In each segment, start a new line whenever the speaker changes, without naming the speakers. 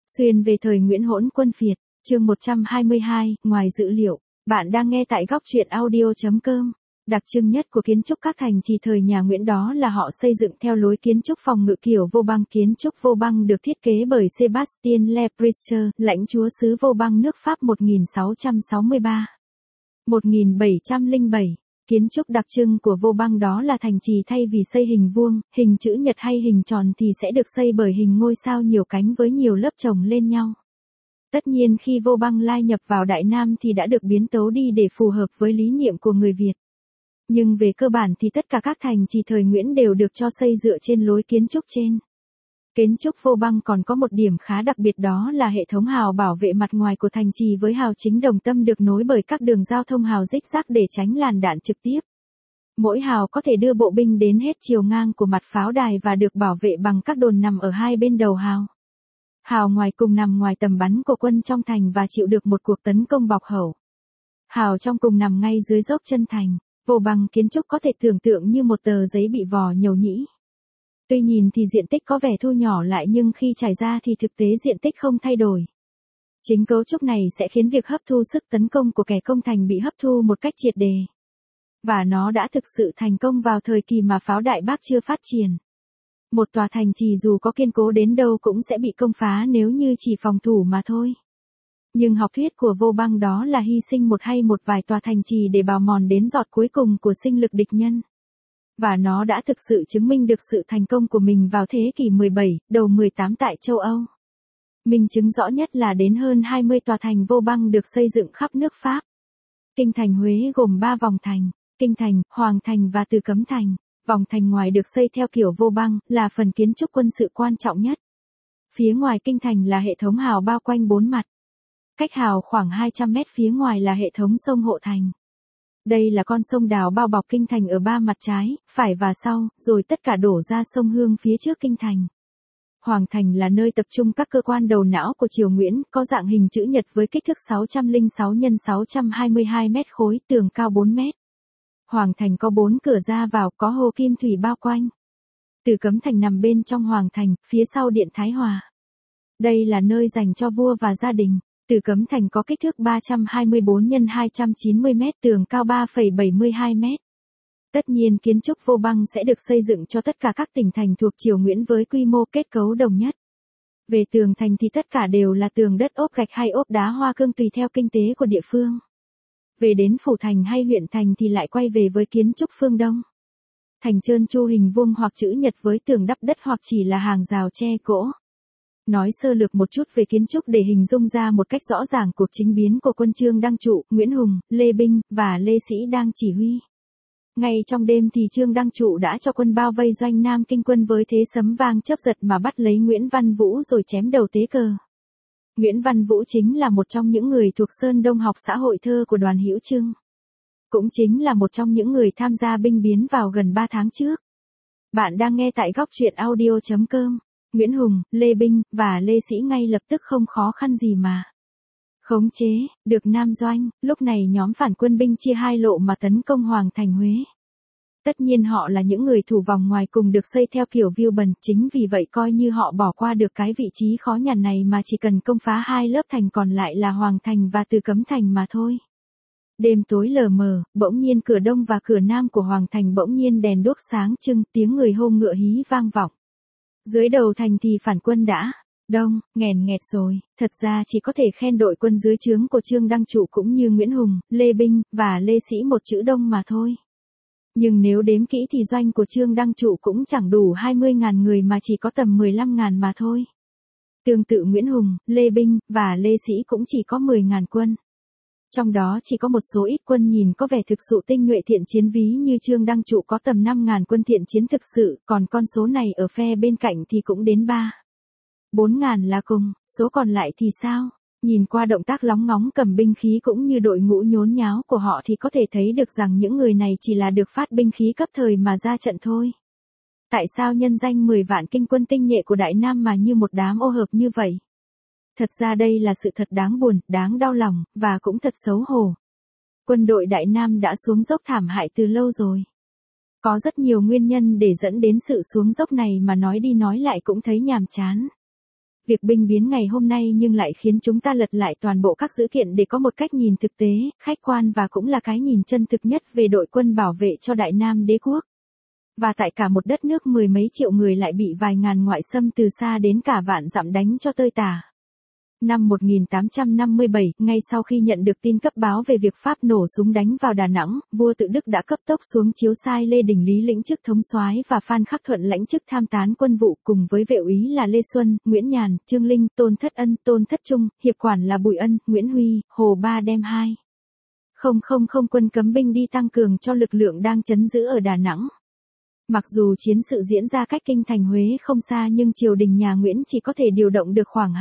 Xuyên về thời Nguyễn Hỗn Quân Việt, chương 122, ngoài dữ liệu, bạn đang nghe tại góc truyện audio.com. Đặc trưng nhất của kiến trúc các thành trì thời nhà Nguyễn đó là họ xây dựng theo lối kiến trúc phòng ngự kiểu Vauban. Kiến trúc Vauban được thiết kế bởi Sébastien Le Prechter, lãnh chúa xứ Vauban nước Pháp 1663-1707. Kiến trúc đặc trưng của Vauban đó là thành trì thay vì xây hình vuông, hình chữ nhật hay hình tròn thì sẽ được xây bởi hình ngôi sao nhiều cánh với nhiều lớp chồng lên nhau. Tất nhiên khi Vauban lai nhập vào Đại Nam thì đã được biến tấu đi để phù hợp với lý niệm của người Việt. Nhưng về cơ bản thì tất cả các thành trì thời Nguyễn đều được cho xây dựa trên lối kiến trúc trên. Kiến trúc Vauban còn có một điểm khá đặc biệt đó là hệ thống hào bảo vệ mặt ngoài của thành trì với hào chính đồng tâm được nối bởi các đường giao thông hào rích rác để tránh làn đạn trực tiếp. Mỗi hào có thể đưa bộ binh đến hết chiều ngang của mặt pháo đài và được bảo vệ bằng các đồn nằm ở hai bên đầu hào. Hào ngoài cùng nằm ngoài tầm bắn của quân trong thành và chịu được một cuộc tấn công bọc hậu. Hào trong cùng nằm ngay dưới dốc chân thành. Vauban kiến trúc có thể tưởng tượng như một tờ giấy bị vò nhầu nhĩ. Tuy nhìn thì diện tích có vẻ thu nhỏ lại nhưng khi trải ra thì thực tế diện tích không thay đổi. Chính cấu trúc này sẽ khiến việc hấp thu sức tấn công của kẻ công thành bị hấp thu một cách triệt đề. Và nó đã thực sự thành công vào thời kỳ mà pháo đại bác chưa phát triển. Một tòa thành trì dù có kiên cố đến đâu cũng sẽ bị công phá nếu như chỉ phòng thủ mà thôi. Nhưng học thuyết của Vauban đó là hy sinh một hay một vài tòa thành trì để bào mòn đến giọt cuối cùng của sinh lực địch nhân. Và nó đã thực sự chứng minh được sự thành công của mình vào thế kỷ 17, đầu 18 tại châu Âu. Minh chứng rõ nhất là đến hơn 20 tòa thành Vauban được xây dựng khắp nước Pháp. Kinh thành Huế gồm 3 vòng thành, Kinh thành, Hoàng thành và Từ Cấm thành. Vòng thành ngoài được xây theo kiểu Vauban, là phần kiến trúc quân sự quan trọng nhất. Phía ngoài kinh thành là hệ thống hào bao quanh 4 mặt. Cách hào khoảng 200 mét phía ngoài là hệ thống sông Hộ Thành. Đây là con sông đào bao bọc kinh thành ở 3 mặt trái, phải và sau, rồi tất cả đổ ra sông Hương phía trước kinh thành. Hoàng thành là nơi tập trung các cơ quan đầu não của triều Nguyễn, có dạng hình chữ nhật với kích thước 606 x 622 mét khối, tường cao 4 mét. Hoàng thành có 4 cửa ra vào, có hồ kim thủy bao quanh. Từ Cấm thành nằm bên trong Hoàng thành, phía sau điện Thái Hòa. Đây là nơi dành cho vua và gia đình. Từ Cấm thành có kích thước 324 x 290 mét, tường cao 3,72 mét. Tất nhiên kiến trúc Vauban sẽ được xây dựng cho tất cả các tỉnh thành thuộc triều Nguyễn với quy mô kết cấu đồng nhất. Về tường thành thì tất cả đều là tường đất ốp gạch hay ốp đá hoa cương tùy theo kinh tế của địa phương. Về đến phủ thành hay huyện thành thì lại quay về với kiến trúc phương Đông. Thành trơn tru hình vuông hoặc chữ nhật với tường đắp đất hoặc chỉ là hàng rào tre gỗ. Nói sơ lược một chút về kiến trúc để hình dung ra một cách rõ ràng cuộc chính biến của quân Trương Đăng Trụ, Nguyễn Hùng, Lê Binh và Lê Sĩ đang chỉ huy. Ngay trong đêm thì Trương Đăng Trụ đã cho quân bao vây doanh Nam Kinh quân với thế sấm vang chớp giật mà bắt lấy Nguyễn Văn Vũ rồi chém đầu tế cờ. Nguyễn Văn Vũ chính là một trong những người thuộc Sơn Đông học xã hội thơ của Đoàn Hữu Trưng. Cũng chính là một trong những người tham gia binh biến vào gần 3 tháng trước. Bạn đang nghe tại góc truyện audio.com. Nguyễn Hùng, Lê Binh và Lê Sĩ ngay lập tức không khó khăn gì mà khống chế được Nam Doanh. Lúc này nhóm phản quân binh chia hai lộ mà tấn công Hoàng thành Huế. Tất nhiên họ là những người thủ vòng ngoài cùng được xây theo kiểu view bần, chính vì vậy coi như họ bỏ qua được cái vị trí khó nhằn này mà chỉ cần công phá hai lớp thành còn lại là Hoàng thành và Từ Cấm thành mà thôi. Đêm tối lờ mờ, bỗng nhiên cửa đông và cửa nam của Hoàng thành bỗng nhiên đèn đuốc sáng trưng, tiếng người hô ngựa hí vang vọng. Dưới đầu thành thì phản quân đã đông, nghèn nghẹt rồi. Thật ra chỉ có thể khen đội quân dưới trướng của Trương Đăng Trụ cũng như Nguyễn Hùng, Lê Binh và Lê Sĩ một chữ đông mà thôi. Nhưng nếu đếm kỹ thì doanh của Trương Đăng Trụ cũng chẳng đủ 20.000 người mà chỉ có tầm 15.000 mà thôi. Tương tự Nguyễn Hùng, Lê Binh và Lê Sĩ cũng chỉ có 10.000 quân. Trong đó chỉ có một số ít quân nhìn có vẻ thực sự tinh nhuệ thiện chiến ví như Trương Đăng Trụ có tầm 5.000 quân thiện chiến thực sự, còn con số này ở phe bên cạnh thì cũng đến 3-4.000 là cùng, số còn lại thì sao? Nhìn qua động tác lóng ngóng cầm binh khí cũng như đội ngũ nhốn nháo của họ thì có thể thấy được rằng những người này chỉ là được phát binh khí cấp thời mà ra trận thôi. Tại sao nhân danh 10 vạn kinh quân tinh nhuệ của Đại Nam mà như một đám ô hợp như vậy? Thật ra đây là sự thật đáng buồn, đáng đau lòng, và cũng thật xấu hổ. Quân đội Đại Nam đã xuống dốc thảm hại từ lâu rồi. Có rất nhiều nguyên nhân để dẫn đến sự xuống dốc này mà nói đi nói lại cũng thấy nhàm chán. Việc binh biến ngày hôm nay nhưng lại khiến chúng ta lật lại toàn bộ các dữ kiện để có một cách nhìn thực tế, khách quan và cũng là cái nhìn chân thực nhất về đội quân bảo vệ cho Đại Nam đế quốc. Và tại cả một đất nước mười mấy triệu người lại bị vài ngàn ngoại xâm từ xa đến cả vạn dặm đánh cho tơi tả. Năm 1857, ngay sau khi nhận được tin cấp báo về việc Pháp nổ súng đánh vào Đà Nẵng, vua Tự Đức đã cấp tốc xuống chiếu sai Lê Đình Lý lĩnh chức thống soái và Phan Khắc Thuận lãnh chức tham tán quân vụ cùng với vệ úy là Lê Xuân, Nguyễn Nhàn, Trương Linh, Tôn Thất Ân, Tôn Thất Trung, hiệp quản là Bùi Ân, Nguyễn Huy, Hồ Ba đem 2.000 quân cấm binh đi tăng cường cho lực lượng đang trấn giữ ở Đà Nẵng. Mặc dù chiến sự diễn ra cách kinh thành Huế không xa nhưng triều đình nhà Nguyễn chỉ có thể điều động được khoảng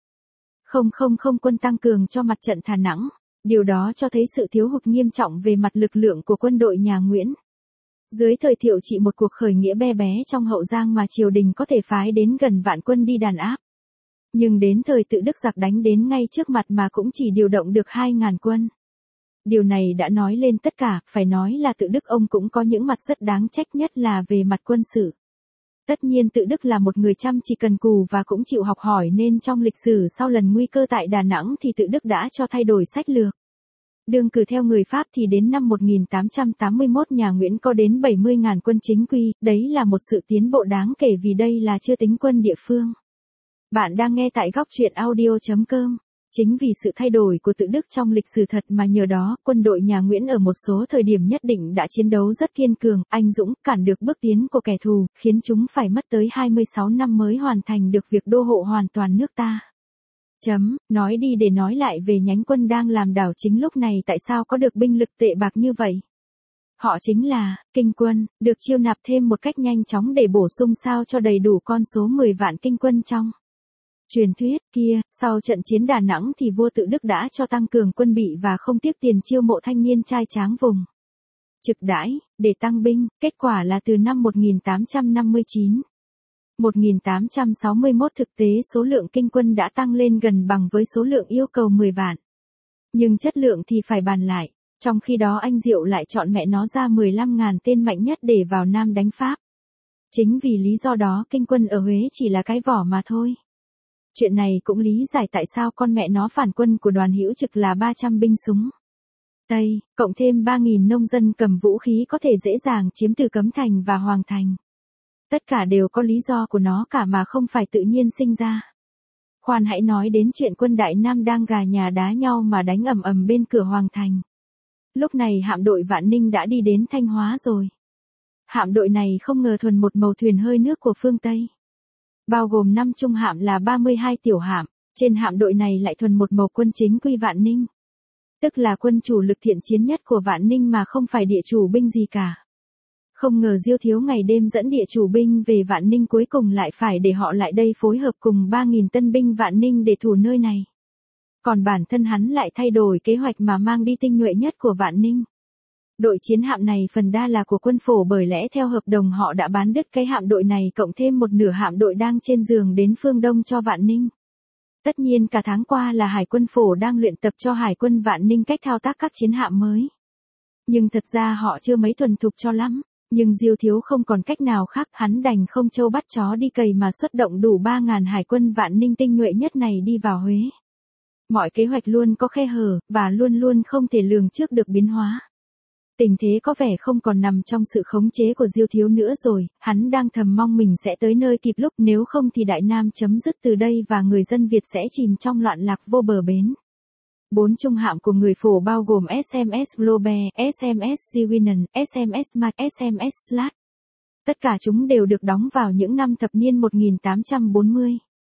2.000 quân tăng cường cho mặt trận Đà Nẵng. Điều đó cho thấy sự thiếu hụt nghiêm trọng về mặt lực lượng của quân đội nhà Nguyễn. Dưới thời Thiệu Trị một cuộc khởi nghĩa be bé trong Hậu Giang mà triều đình có thể phái đến gần vạn quân đi đàn áp. Nhưng đến thời Tự Đức giặc đánh đến ngay trước mặt mà cũng chỉ điều động được 2.000 quân. Điều này đã nói lên tất cả, phải nói là Tự Đức ông cũng có những mặt rất đáng trách nhất là về mặt quân sự. Tất nhiên Tự Đức là một người chăm chỉ cần cù và cũng chịu học hỏi nên trong lịch sử sau lần nguy cơ tại Đà Nẵng thì Tự Đức đã cho thay đổi sách lược. Đương cử theo người Pháp thì đến năm 1881 nhà Nguyễn có đến 70.000 quân chính quy, đấy là một sự tiến bộ đáng kể vì đây là chưa tính quân địa phương. Bạn đang nghe tại góc truyện audio.com. Chính vì sự thay đổi của Tự Đức trong lịch sử thật mà nhờ đó, quân đội nhà Nguyễn ở một số thời điểm nhất định đã chiến đấu rất kiên cường, anh dũng, cản được bước tiến của kẻ thù, khiến chúng phải mất tới 26 năm mới hoàn thành được việc đô hộ hoàn toàn nước ta. Nói đi để nói lại về nhánh quân đang làm đảo chính lúc này tại sao có được binh lực tệ bạc như vậy. Họ chính là, Kinh quân, được chiêu nạp thêm một cách nhanh chóng để bổ sung sao cho đầy đủ con số 10 vạn kinh quân trong truyền thuyết kia. Sau trận chiến Đà Nẵng thì vua Tự Đức đã cho tăng cường quân bị và không tiếc tiền chiêu mộ thanh niên trai tráng vùng trực đãi, để tăng binh, kết quả là từ năm 1859. 1861 thực tế số lượng kinh quân đã tăng lên gần bằng với số lượng yêu cầu 10 vạn. Nhưng chất lượng thì phải bàn lại, trong khi đó anh Diệu lại chọn mẹ nó ra 15.000 tên mạnh nhất để vào Nam đánh Pháp. Chính vì lý do đó kinh quân ở Huế chỉ là cái vỏ mà thôi. Chuyện này cũng lý giải tại sao con mẹ nó phản quân của Đoàn Hữu Trực là 300 binh súng Tây, cộng thêm 3.000 nông dân cầm vũ khí có thể dễ dàng chiếm từ Cấm Thành và Hoàng Thành. Tất cả đều có lý do của nó cả mà không phải tự nhiên sinh ra. Khoan hãy nói đến chuyện quân Đại Nam đang gà nhà đá nhau mà đánh ầm ầm bên cửa Hoàng Thành. Lúc này hạm đội Vạn Ninh đã đi đến Thanh Hóa rồi. Hạm đội này không ngờ thuần một màu thuyền hơi nước của phương Tây. Bao gồm 5 trung hạm là 32 tiểu hạm, trên hạm đội này lại thuần một màu quân chính quy Vạn Ninh. Tức là quân chủ lực thiện chiến nhất của Vạn Ninh mà không phải địa chủ binh gì cả. Không ngờ Diêu Thiếu ngày đêm dẫn địa chủ binh về Vạn Ninh cuối cùng lại phải để họ lại đây phối hợp cùng 3.000 tân binh Vạn Ninh để thủ nơi này. Còn bản thân hắn lại thay đổi kế hoạch mà mang đi tinh nhuệ nhất của Vạn Ninh. Đội chiến hạm này phần đa là của quân Phổ bởi lẽ theo hợp đồng họ đã bán đứt cái hạm đội này cộng thêm một nửa hạm đội đang trên giường đến phương Đông cho Vạn Ninh. Tất nhiên cả tháng qua là Hải quân Phổ đang luyện tập cho Hải quân Vạn Ninh cách thao tác các chiến hạm mới. Nhưng thật ra họ chưa mấy thuần thục cho lắm. Nhưng Diêu Thiếu không còn cách nào khác, hắn đành không trâu bắt chó đi cày mà xuất động đủ 3.000 Hải quân Vạn Ninh tinh nhuệ nhất này đi vào Huế. Mọi kế hoạch luôn có khe hở, và luôn luôn không thể lường trước được biến hóa. Tình thế có vẻ không còn nằm trong sự khống chế của Diêu Thiếu nữa rồi, hắn đang thầm mong mình sẽ tới nơi kịp lúc, nếu không thì Đại Nam chấm dứt từ đây và người dân Việt sẽ chìm trong loạn lạc vô bờ bến. 4 trung hạm của người Phổ bao gồm SMS Globe, SMS Seawinen, SMS Mach, SMS Slat. Tất cả chúng đều được đóng vào những năm thập niên 1840.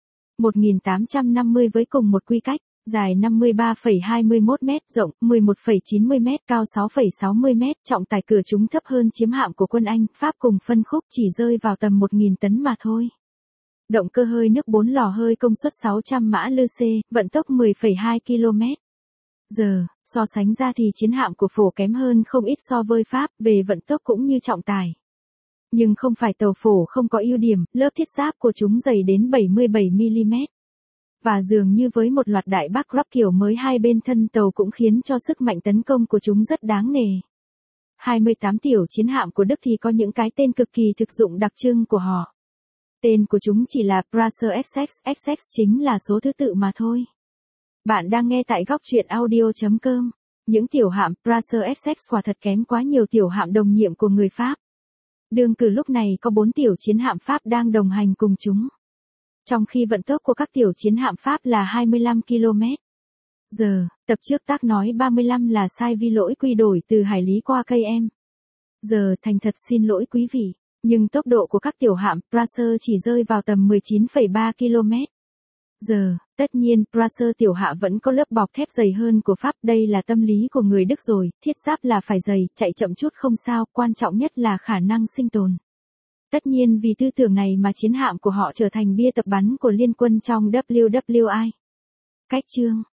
1850 với cùng một quy cách, dài 53,21 m, rộng 11,90 m, cao 6,60 m, trọng tải cửa chúng thấp hơn chiếm hạm của quân Anh, Pháp cùng phân khúc chỉ rơi vào tầm 1.000 tấn mà thôi. Động cơ hơi nước 4 lò hơi công suất 600 mã lực, vận tốc 10,2 km/h. So sánh ra thì chiến hạm của Phổ kém hơn không ít so với Pháp về vận tốc cũng như trọng tải. Nhưng không phải tàu Phổ không có ưu điểm, lớp thiết giáp của chúng dày đến 77 mm. Và dường như với một loạt đại bác rock kiểu mới hai bên thân tàu cũng khiến cho sức mạnh tấn công của chúng rất đáng nể. 28 tiểu chiến hạm của Đức thì có những cái tên cực kỳ thực dụng đặc trưng của họ. Tên của chúng chỉ là Praser XX chính là số thứ tự mà thôi. Bạn đang nghe tại góc truyện audio.com. Những tiểu hạm Praser XX quả thật kém quá nhiều tiểu hạm đồng nhiệm của người Pháp. Đương cử lúc này có 4 tiểu chiến hạm Pháp đang đồng hành cùng chúng. Trong khi vận tốc của các tiểu chiến hạm Pháp là 25 km/h, tập trước tác nói 35 là sai vì lỗi quy đổi từ hải lý qua km/h thành thật xin lỗi quý vị. Nhưng tốc độ của các tiểu hạm Praser chỉ rơi vào tầm 19,3 km/h. Tất nhiên, Praser tiểu hạ vẫn có lớp bọc thép dày hơn của Pháp, đây là tâm lý của người Đức rồi, thiết giáp là phải dày, chạy chậm chút không sao, quan trọng nhất là khả năng sinh tồn. Tất nhiên vì tư tưởng này mà chiến hạm của họ trở thành bia tập bắn của liên quân trong WWI. Cách chương